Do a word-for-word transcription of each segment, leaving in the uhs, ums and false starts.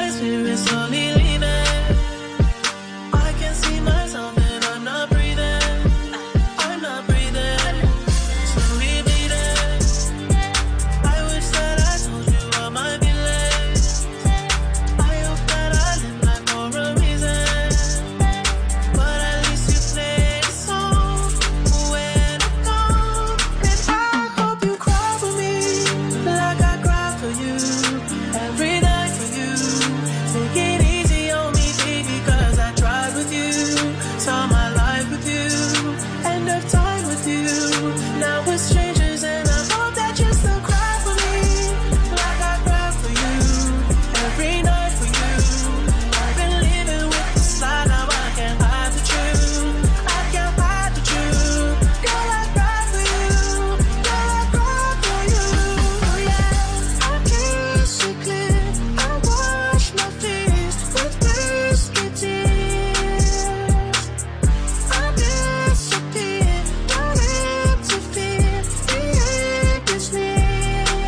my spirit slowly leaving. I can see myself and I'm not breathing. I'm not breathing. Slowly bleeding. I wish that I told you all my feelings. I hope that I live life for a reason. But at least you played a song when I'm gone. And I hope you cry for me like I cry for you. Every night for you. Take it easy on me, baby, cause I tried with you. Saw my life with you. End of time with you. Now we're strangers and I hope that you still cry for me like I cry for you. Every night for you. I've been living with this lie, now I can't hide the truth. I can't hide the truth. Girl, I cry for you. Girl, I cry for you. Oh yeah. I kiss you clear. I wash my face with whiskey tears. I disappear, don't interfere. The ink is near.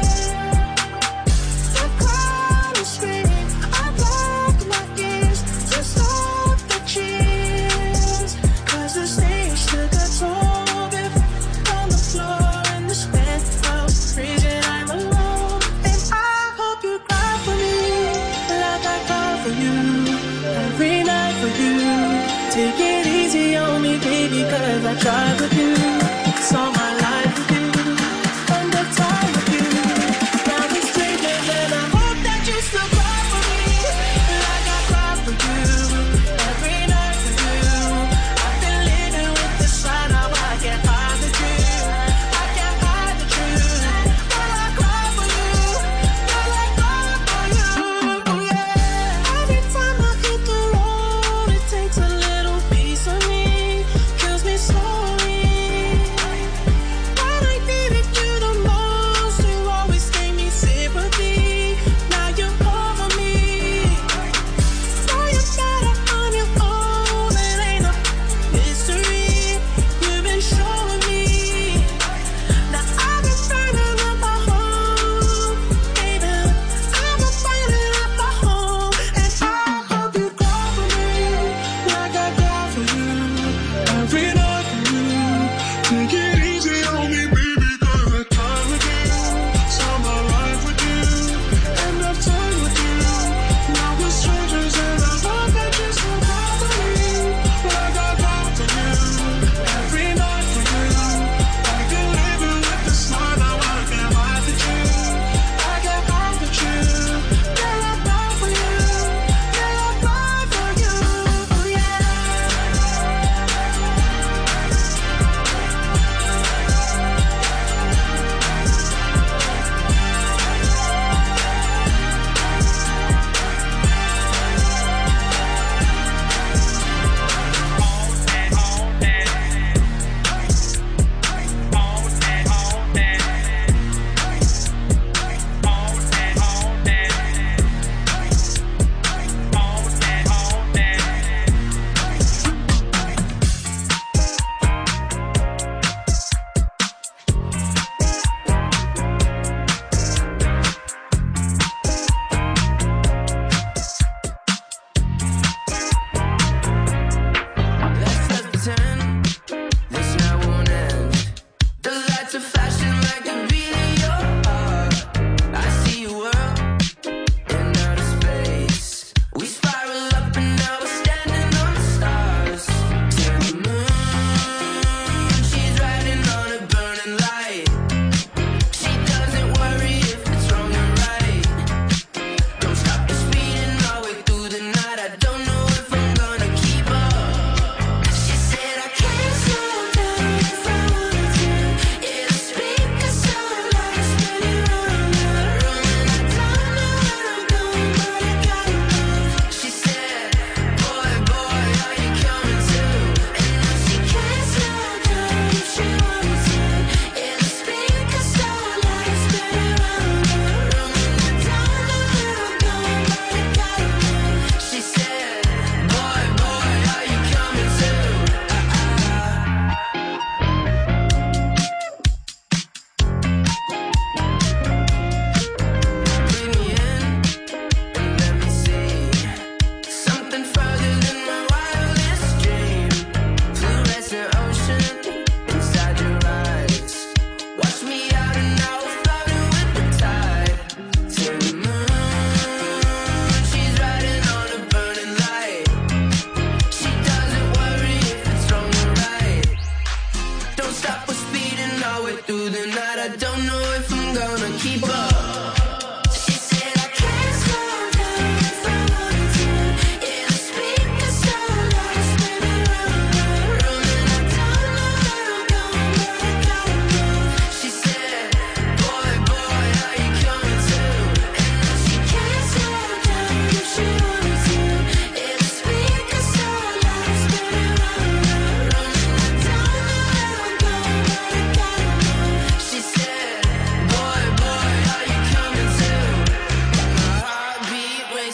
The crowd is scream. I block my ears to stop the cheers. Cause the stage took a toll of it. On the floor in this penthouse, freezing, I'm alone. And I hope you cry for me like I cry for you. Every night for you. Take it easy on me, baby, cause I tried with you. Saw my life with you. Spend the time with you. Now we're strangers and I hope that you still cry for me like I cry for you. Every night for you. I've been living with this lie, now I can't hide the truth. I can't hide the truth. Girl, I cry for you. Girl, I cry for you. Oh yeah. Every time I hit the road, it takes a little piece of me. Kills me slowly.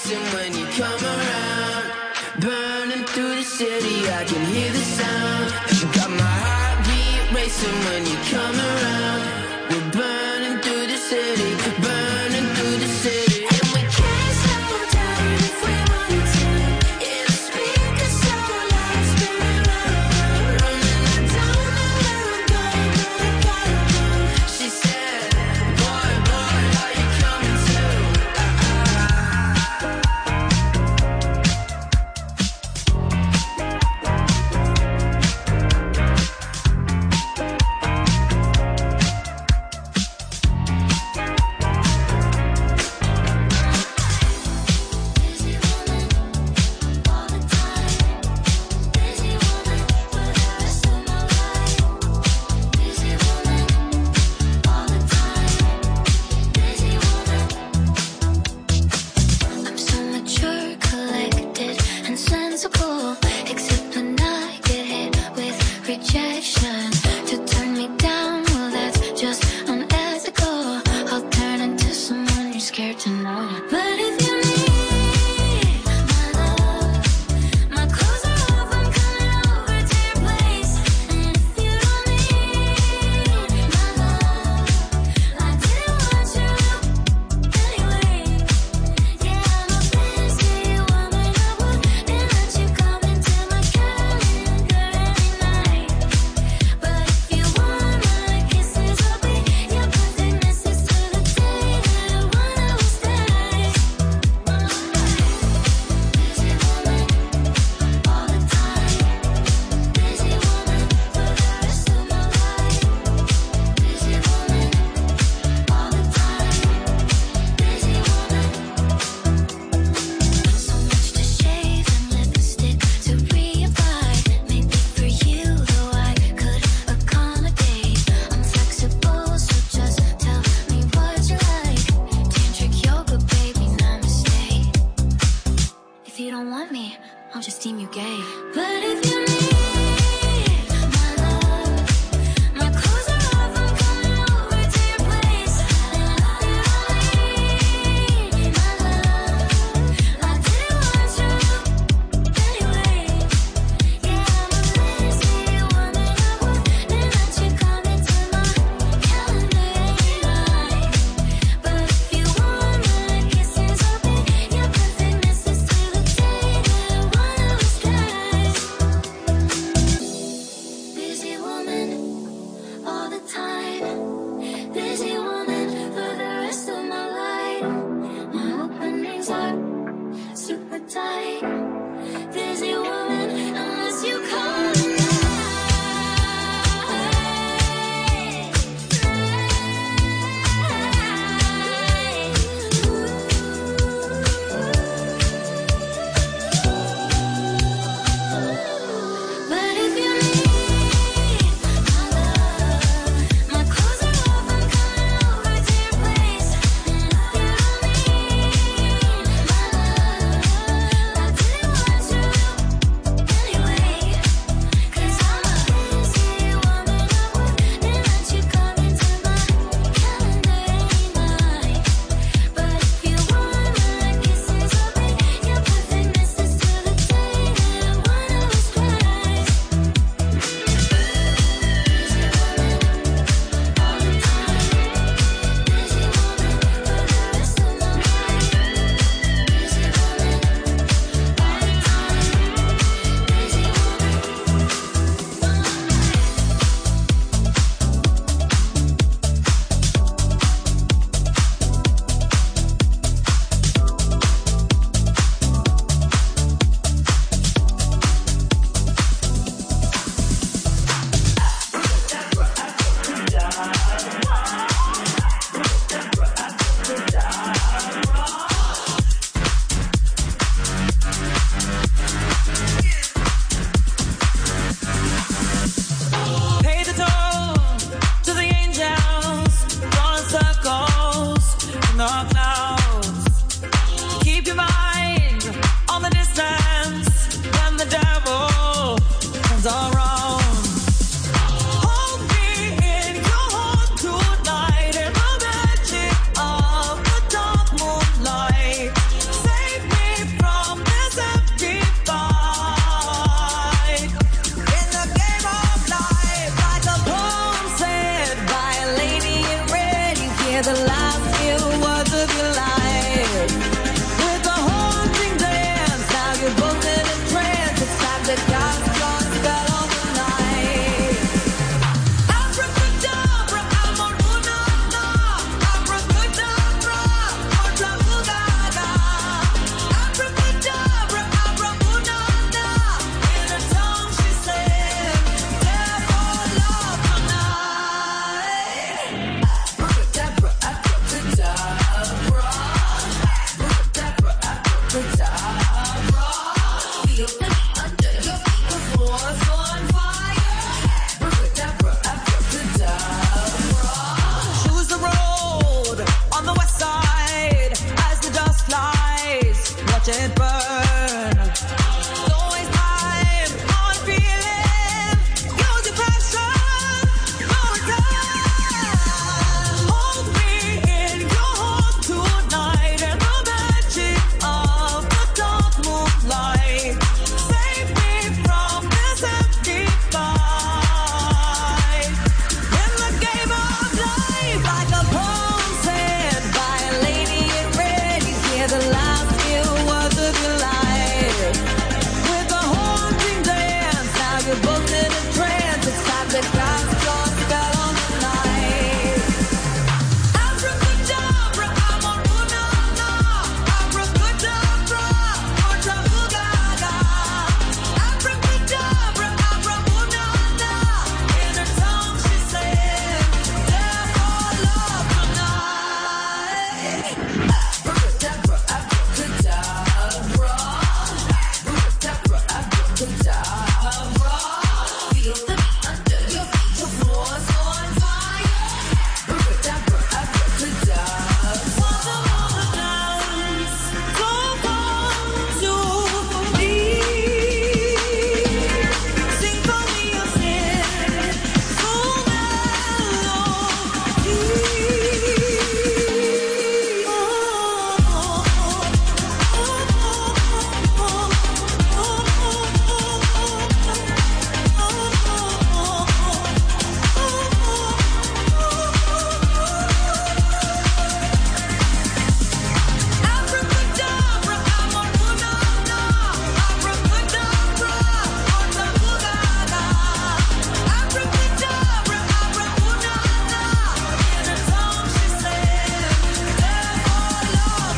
racing when you come around. Burning through the city, I can hear the sound. Got my heartbeat racing when you come around. We're burning through the city, burning through the city. And we can't slow down if we wanted to. Yeah, the speakers so loud, spinning round, round. And I don't know where I'm going, but I gotta go. She said, boy, boy, are you coming too? I'm so mature, collected, and sensible. Except when I get hit with rejection. To turn me down, well that's just unethical. I'll turn into someone you're scared to know. But if you need my love, my clothes are off, I'm coming over to your place. And if you don't need my love, I didn't want you anyway. Yeah, I'm a busy woman, I wouldn't let you come into my calendar every night. But if you want my kisses, I'll be your perfect missus to the day that one of us dies. Busy woman, all the time. Busy woman for the rest of my life. Busy woman, all the time. Busy woman. So much to shave and lipstick to reapply. Maybe for you, though I could accommodate. I'm flexible, so just tell me what you like. Tantric yoga, baby, namaste. If you don't want me, I'll just deem you gay. But if you need my love, my clothes are off, I'm coming over to your place. And if you don't need my love, I didn't want you anyway. Yeah, I'm a busy woman, I wouldn't let you come into my calendar every night. But if you want my kisses, I'll be your perfect missus to the day that one of us dies. Busy woman, all the time. Busy woman for the rest of my life. My openings are super tight. Busy woman, unless you call it But if you need my love, my clothes are off, I'm coming over to your place. And if you don't need my love, I didn't watch it burn. Don't waste time on feeling. Use your passion, no return. Hold me in your arms tonight and the magic of the dark moonlight. Save me from this empty fight. In the game of life, like a poem said by a lady in red, you hear the last few words of your life. With a haunting dance, now you're both in a trance. It's time to cast your spell on the night. Abracadabra, I'm on Unana. Abracadabra, or Tabugaga. Abracadabra, Abracunana. In her tongue she said, therefore love tonight. Abracadabra, abracadabra. Abracadabra, abracadabra. Feel the beat under your feet, your floor's on fire. Abracadabra, abracadabra. Once upon a dance, so come to me. Symphony of sin, full melody. Abracadabra, I'm on Unana. Abracadabra, or Tabugaga. Abracadabra, Abracunana. In her tongue she said, therefore love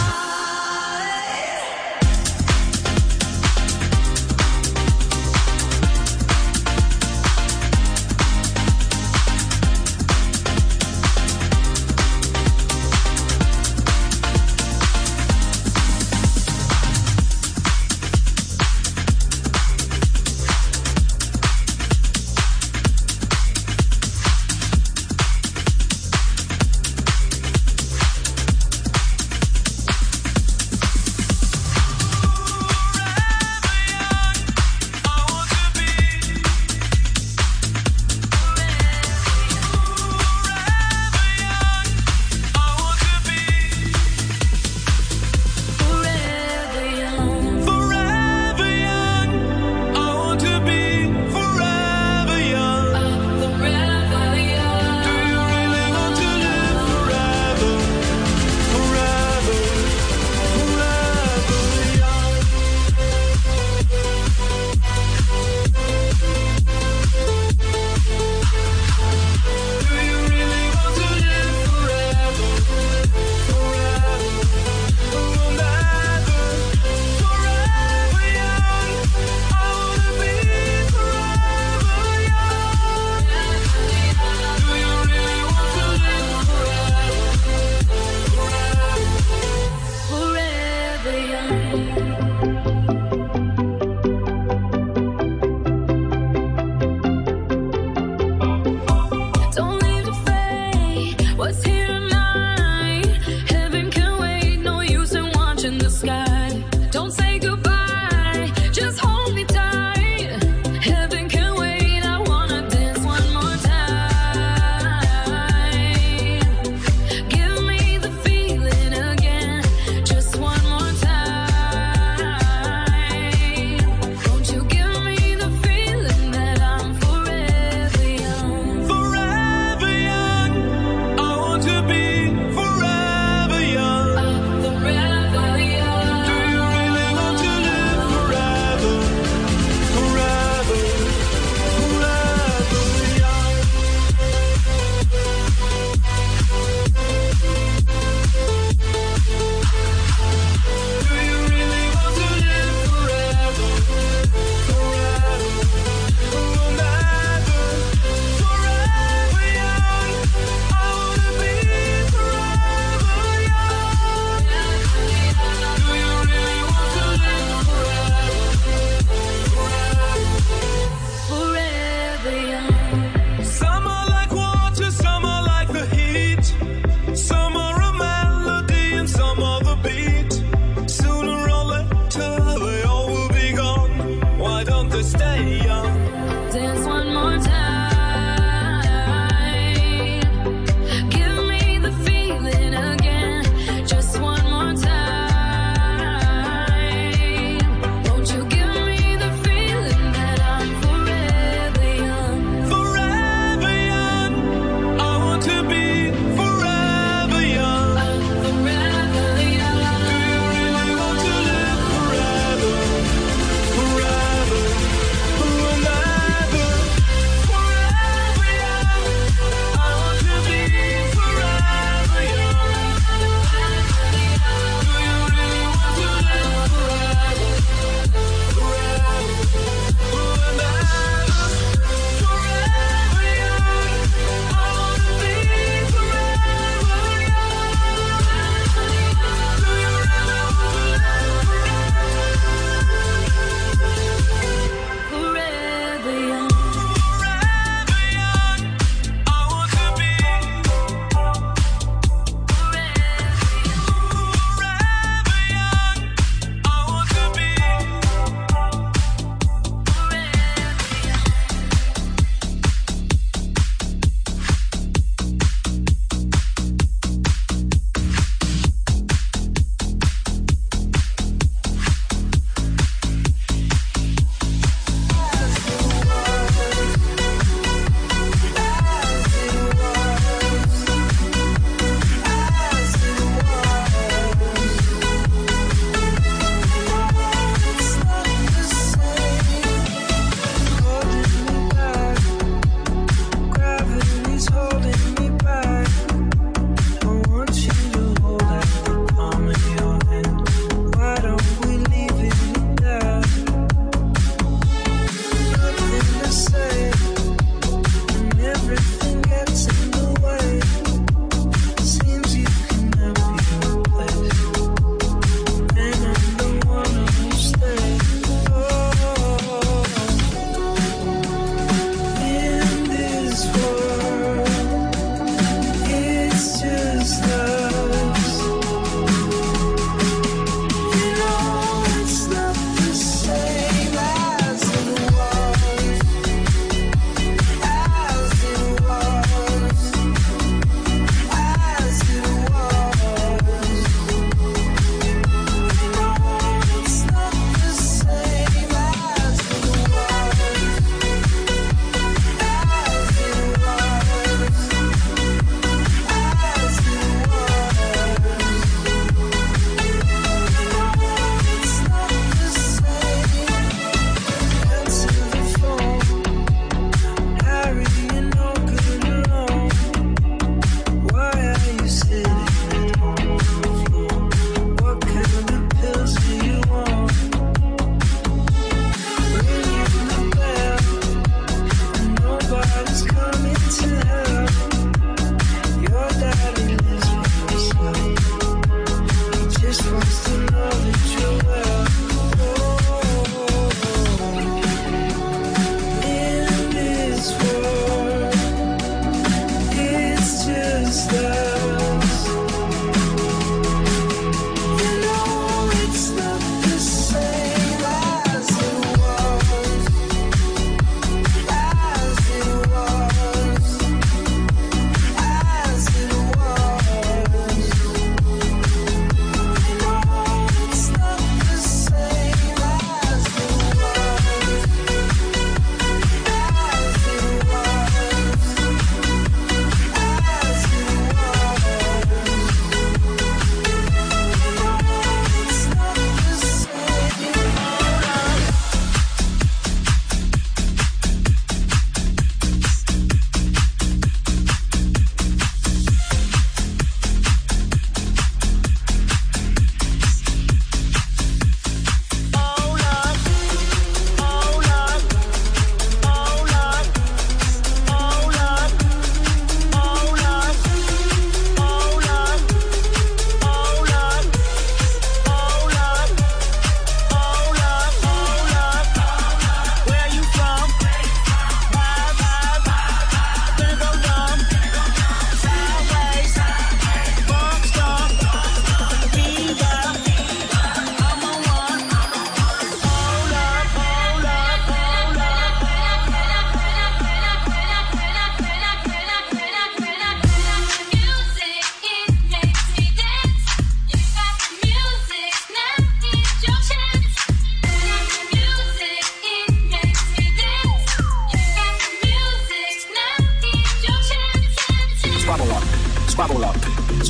forever young. Forever young, I want to be forever young. Forever young. Do you really want to live forever? Forever, forever young. Do you really want to live forever? Forever, forever, forever young. I wanna be forever young. Do you really want to live forever? Forever young. Don't leave the fate. What's here tonight? Heaven can wait. No use in watching the sky. Don't say goodbye. Just hold me tight. Heaven can wait. I wanna dance one more time. Give me the feeling again. Just one more time. Won't you give me the feeling that I'm forever young? Forever young, I want to be forever young. Forever young. Do you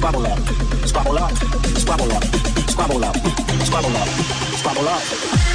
squabble up, squabble up, squabble up, squabble up, squabble up, squabble up.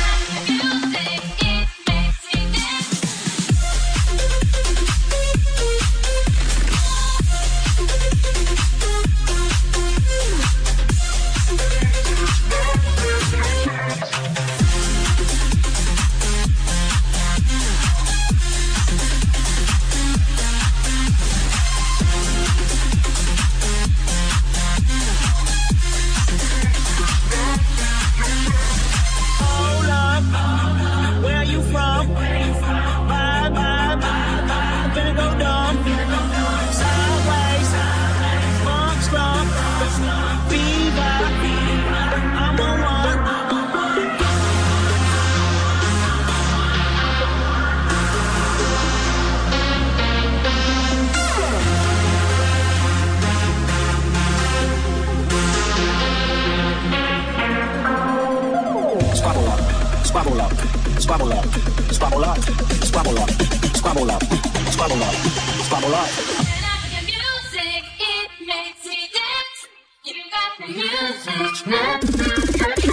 Squabble up, squabble up, squabble up, squabble up, squabble up, squabble up, squabble up. The music, it makes me dance. You got the music.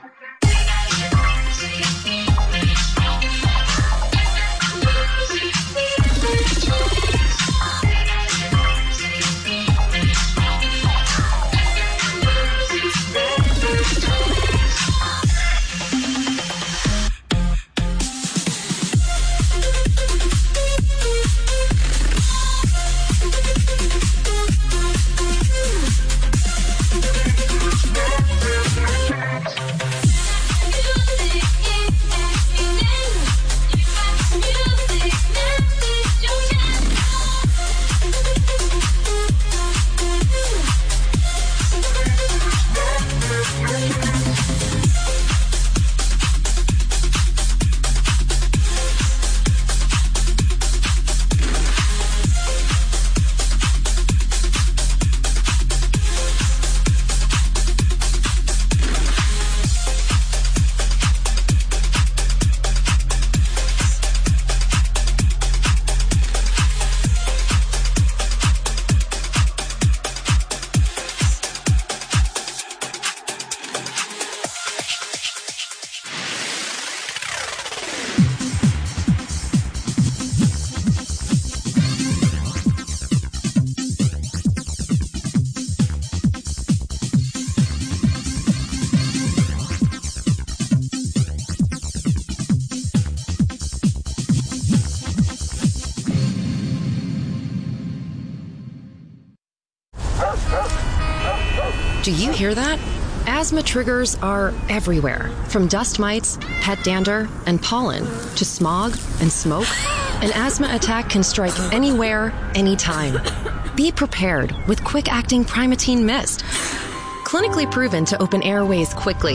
Do you hear that? Asthma triggers are everywhere, from dust mites, pet dander, and pollen, to smog and smoke. An asthma attack can strike anywhere, anytime. Be prepared with quick-acting Primatene Mist. Clinically proven to open airways quickly.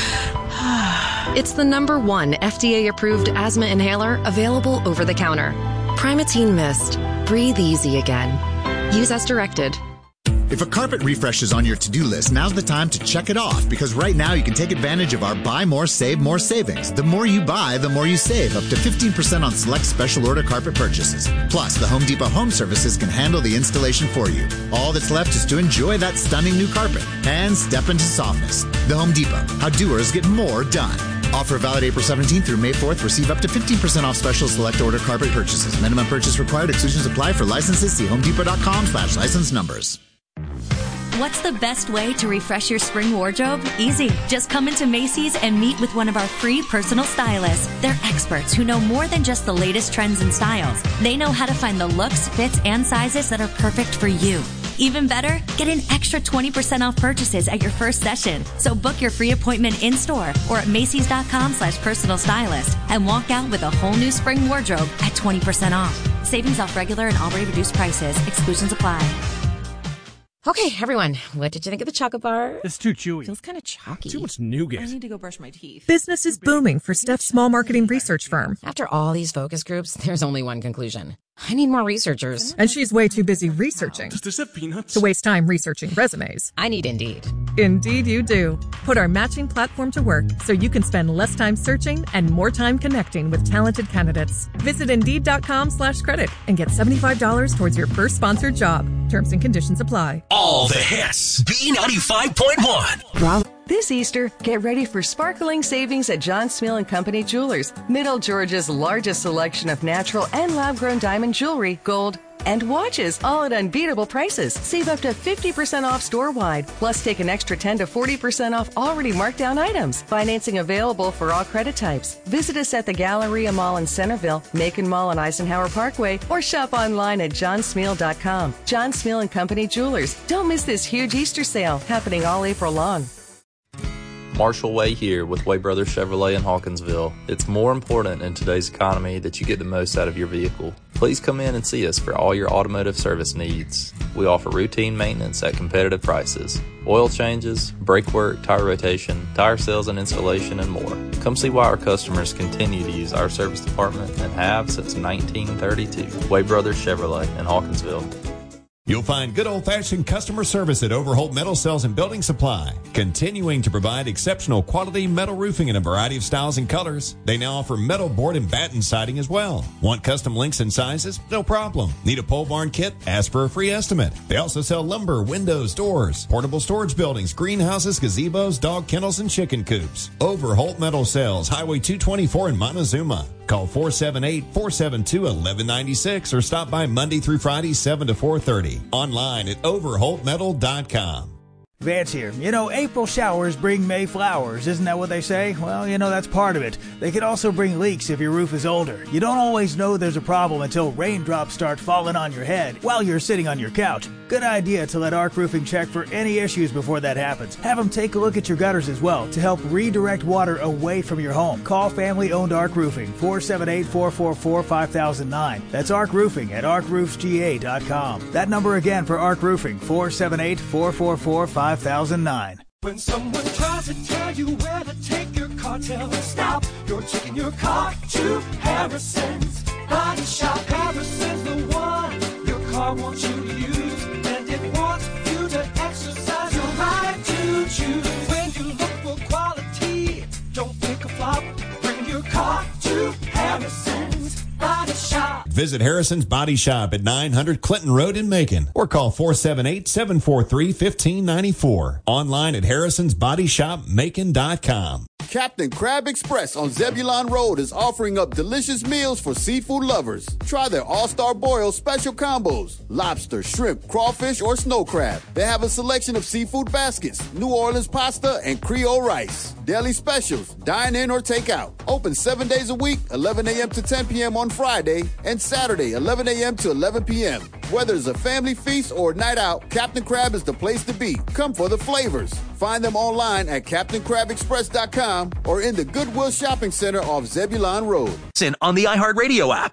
It's the number one F D A-approved asthma inhaler available over the counter. Primatene Mist. Breathe easy again. Use as directed. If a carpet refresh is on your to-do list, now's the time to check it off, because right now you can take advantage of our Buy More, Save More savings. The more you buy, the more you save, up to fifteen percent on select special order carpet purchases. Plus, the Home Depot Home Services can handle the installation for you. All that's left is to enjoy that stunning new carpet and step into softness. The Home Depot, how doers get more done. Offer valid April seventeenth through May fourth. Receive up to fifteen percent off special select order carpet purchases. Minimum purchase required. Exclusions apply. For licenses, see homedepot.com slash license numbers. What's the best way to refresh your spring wardrobe? Easy. Just come into Macy's and meet with one of our free personal stylists. They're experts who know more than just the latest trends and styles. They know how to find the looks, fits, and sizes that are perfect for you. Even better, get an extra twenty percent off purchases at your first session. So book your free appointment in-store or at Macy's.com slash personal stylist and walk out with a whole new spring wardrobe at twenty percent off. Savings off regular and already reduced prices. Exclusions apply. Okay, everyone, what did you think of the chocolate bar? It's too chewy. Feels kind of chalky. Too much nougat. I need to go brush my teeth. Business is booming for Steph's small marketing research firm. After all these focus groups, there's only one conclusion. I need more researchers. And she's way too busy researching Does this have peanuts? to waste time researching resumes. I need Indeed. Indeed you do. Put our matching platform to work so you can spend less time searching and more time connecting with talented candidates. Visit Indeed.com slash credit and get seventy-five dollars towards your first sponsored job. Terms and conditions apply. All the hits. B ninety-five point one. This Easter, get ready for sparkling savings at John Smill and Company Jewelers, Middle Georgia's largest selection of natural and lab-grown diamond jewelry, gold, and watches, all at unbeatable prices. Save up to fifty percent off store-wide, plus take an extra ten to forty percent off already marked down items. Financing available for all credit types. Visit us at the Galleria Mall in Centerville, Macon Mall on Eisenhower Parkway, or shop online at john smill dot com. John Smill and Company Jewelers. Don't miss this huge Easter sale happening all April long. Marshall Way here with Way Brothers Chevrolet in Hawkinsville. It's more important in today's economy that you get the most out of your vehicle. Please come in and see us for all your automotive service needs. We offer routine maintenance at competitive prices, oil changes, brake work, tire rotation, tire sales and installation, and more. Come see why our customers continue to use our service department and have since nineteen thirty-two. Way Brothers Chevrolet in Hawkinsville. You'll find good old-fashioned customer service at Overholt Metal Sales and Building Supply, continuing to provide exceptional quality metal roofing in a variety of styles and colors. They now offer metal board and batten siding as well. Want custom lengths and sizes? No problem. Need a pole barn kit? Ask for a free estimate. They also sell lumber, windows, doors, portable storage buildings, greenhouses, gazebos, dog kennels, and chicken coops. Overholt Metal Sales, Highway two twenty-four in Montezuma. Call four seven eight, four seven two, one one nine six or stop by Monday through Friday, seven to four thirty. Online at overholt metal dot com. Vance here. You know, April showers bring May flowers. Isn't that what they say? Well, you know, that's part of it. They can also bring leaks if your roof is older. You don't always know there's a problem until raindrops start falling on your head while you're sitting on your couch. Good idea to let Arc Roofing check for any issues before that happens. Have them take a look at your gutters as well to help redirect water away from your home. Call family-owned Arc Roofing, four seven eight, four four four, five thousand nine. That's Arc Roofing at arc roofs g a dot com. That number again for Arc Roofing, four seven eight, four four four, five thousand nine. When someone tries to tell you where to take your car, tell them stop. You're taking your car to Harrison's Body Shop. Harrison's the one your car wants you to use, and it wants you to exercise your right to choose. When you look for quality, don't pick a flop. Bring your car to Harrison's Body Shop. Visit Harrison's Body Shop at nine hundred Clinton Road in Macon or call four seven eight, seven four three, one five nine four. Online at harrisons body shop macon dot com. Captain Crab Express on Zebulon Road is offering up delicious meals for seafood lovers. Try their All-Star Boil special combos: lobster, shrimp, crawfish, or snow crab. They have a selection of seafood baskets, New Orleans pasta, and Creole rice. Daily specials, dine in or take out. Open seven days a week, eleven a.m. to ten p.m. on Friday, and Saturday, eleven a.m. to eleven p.m. Whether it's a family feast or a night out, Captain Crab is the place to be. Come for the flavors. Find them online at captain crab express dot com or in the Goodwill Shopping Center off Zebulon Road. Listen on the iHeartRadio app,